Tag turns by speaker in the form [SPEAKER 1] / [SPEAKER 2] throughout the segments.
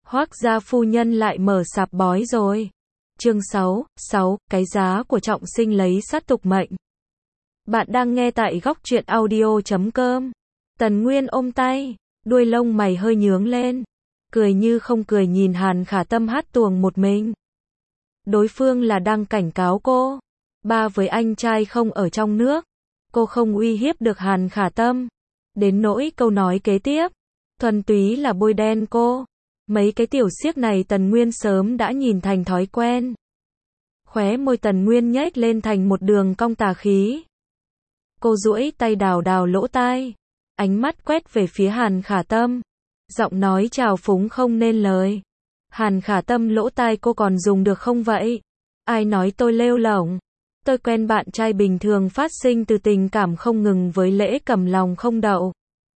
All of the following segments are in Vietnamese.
[SPEAKER 1] Hoác gia phu nhân lại mở sạp bói rồi. Chương 6, cái giá của trọng sinh lấy sát tục mệnh. Bạn đang nghe tại góc truyện audio.com. Tần Nguyên ôm tay, đuôi lông mày hơi nhướng lên, cười như không cười nhìn Hàn Khả Tâm hát tuồng một mình. Đối phương là đang cảnh cáo cô, ba với anh trai không ở trong nước, cô không uy hiếp được Hàn Khả Tâm. Đến nỗi câu nói kế tiếp, thuần túy là bôi đen cô. Mấy cái tiểu xiếc này Tần Nguyên sớm đã nhìn thành thói quen. Khóe môi Tần Nguyên nhếch lên thành một đường cong tà khí. Cô duỗi tay đào đào lỗ tai, ánh mắt quét về phía Hàn Khả Tâm, giọng nói trào phúng không nên lời. Hàn Khả Tâm lỗ tai cô còn dùng được không vậy? Ai nói tôi lêu lổng? Tôi quen bạn trai bình thường phát sinh từ tình cảm không ngừng với lễ cầm lòng không đậu.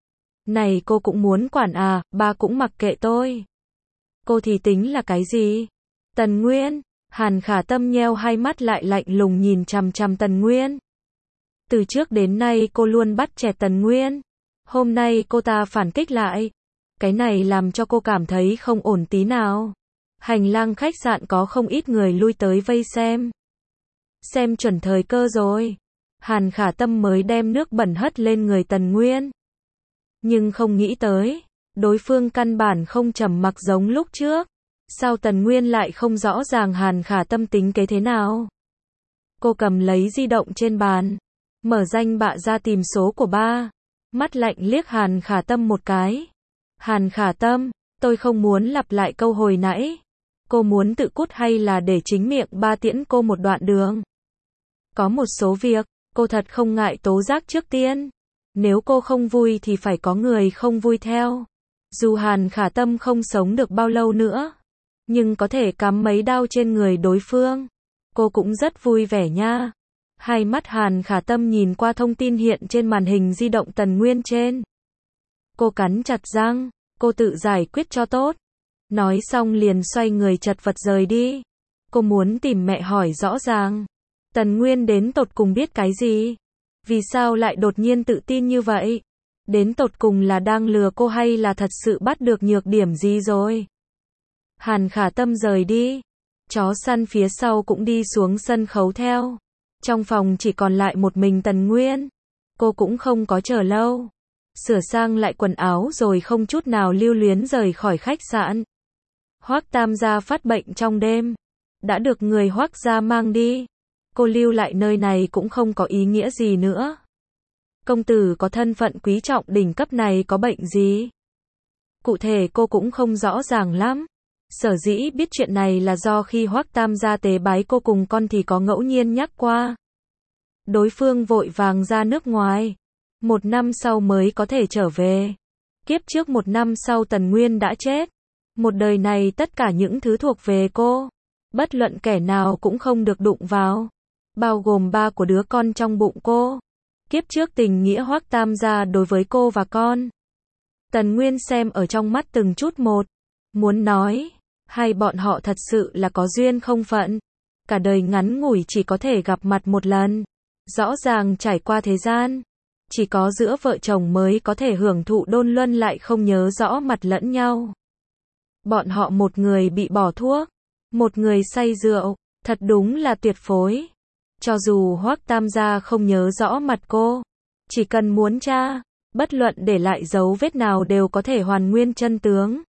[SPEAKER 1] Này cô cũng muốn quản à, ba cũng mặc kệ tôi. Cô thì tính là cái gì? Tần Nguyên, Hàn Khả Tâm nheo hai mắt lại lạnh lùng nhìn chằm chằm Tần Nguyên. Từ trước đến nay cô luôn bắt chẹt Tần Nguyên. Hôm nay cô ta phản kích lại. Cái này làm cho cô cảm thấy không ổn tí nào. Hành lang khách sạn có không ít người lui tới vây xem. Xem chuẩn thời cơ rồi. Hàn Khả Tâm mới đem nước bẩn hất lên người Tần Nguyên. Nhưng không nghĩ tới, đối phương căn bản không trầm mặc giống lúc trước. Sao Tần Nguyên lại không rõ ràng Hàn Khả Tâm tính kế thế nào? Cô cầm lấy di động trên bàn, mở danh bạ ra tìm số của ba. Mắt lạnh liếc Hàn Khả Tâm một cái. Hàn Khả Tâm, tôi không muốn lặp lại câu hồi nãy. Cô muốn tự cút hay là để chính miệng ba tiễn cô một đoạn đường? Có một số việc, cô thật không ngại tố giác trước tiên. Nếu cô không vui thì phải có người không vui theo. Dù Hàn Khả Tâm không sống được bao lâu nữa, nhưng có thể cắm mấy đao trên người đối phương, cô cũng rất vui vẻ nha. Hai mắt Hàn Khả Tâm nhìn qua thông tin hiện trên màn hình di động Tần Nguyên trên. Cô cắn chặt răng, cô tự giải quyết cho tốt. Nói xong liền xoay người chật vật rời đi. Cô muốn tìm mẹ hỏi rõ ràng. Tần Nguyên đến tột cùng biết cái gì? Vì sao lại đột nhiên tự tin như vậy? Đến tột cùng là đang lừa cô hay là thật sự bắt được nhược điểm gì rồi? Hàn Khả Tâm rời đi. Chó săn phía sau cũng đi xuống sân khấu theo. Trong phòng chỉ còn lại một mình Tần Nguyên. Cô cũng không có chờ lâu. Sửa sang lại quần áo rồi không chút nào lưu luyến rời khỏi khách sạn. Hoác Tam gia phát bệnh trong đêm. Đã được người Hoác gia mang đi. Cô lưu lại nơi này cũng không có ý nghĩa gì nữa. Công tử có thân phận quý trọng đỉnh cấp này có bệnh gì? Cụ thể cô cũng không rõ ràng lắm. Sở dĩ biết chuyện này là do khi Hoác Tam gia tế bái cô cùng con thì có ngẫu nhiên nhắc qua. Đối phương vội vàng ra nước ngoài. 1 năm sau mới có thể trở về. Kiếp trước 1 năm sau Tần Nguyên đã chết. Một đời này tất cả những thứ thuộc về cô, bất luận kẻ nào cũng không được đụng vào. Bao gồm ba của đứa con trong bụng cô. Kiếp trước tình nghĩa Hoác Tam gia đối với cô và con. Tần Nguyên xem ở trong mắt từng chút một. Muốn nói, hai bọn họ thật sự là có duyên không phận. Cả đời ngắn ngủi chỉ có thể gặp mặt một lần. Rõ ràng trải qua thế gian, chỉ có giữa vợ chồng mới có thể hưởng thụ đôn luân lại không nhớ rõ mặt lẫn nhau. Bọn họ một người bị bỏ thuốc, một người say rượu, thật đúng là tuyệt phối. Cho dù Hoác Tam gia không nhớ rõ mặt cô, chỉ cần muốn tra, bất luận để lại dấu vết nào đều có thể hoàn nguyên chân tướng.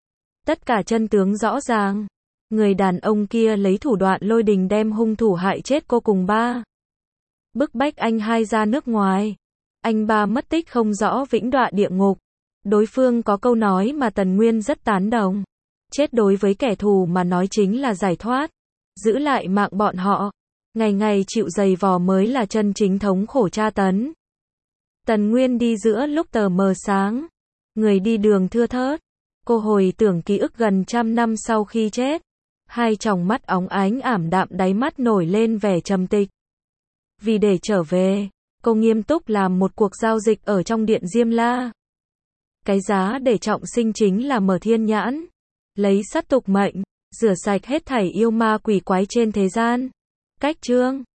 [SPEAKER 1] Tất cả chân tướng rõ ràng. Người đàn ông kia lấy thủ đoạn lôi đình đem hung thủ hại chết cô cùng ba. Bức bách anh hai ra nước ngoài. Anh ba mất tích không rõ vĩnh đọa địa ngục. Đối phương có câu nói mà Tần Nguyên rất tán đồng. Chết đối với kẻ thù mà nói chính là giải thoát. Giữ lại mạng bọn họ. Ngày ngày chịu giày vò mới là chân chính thống khổ tra tấn. Tần Nguyên đi giữa lúc tờ mờ sáng. Người đi đường thưa thớt. Cô hồi tưởng ký ức gần 100 năm sau khi chết. Hai tròng mắt óng ánh ảm đạm đáy mắt nổi lên vẻ trầm tịch. Vì để trở về, cô nghiêm túc làm một cuộc giao dịch ở trong điện Diêm La. Cái giá để trọng sinh chính là mở thiên nhãn. Lấy sát tục mệnh, rửa sạch hết thảy yêu ma quỷ quái trên thế gian. Cách chương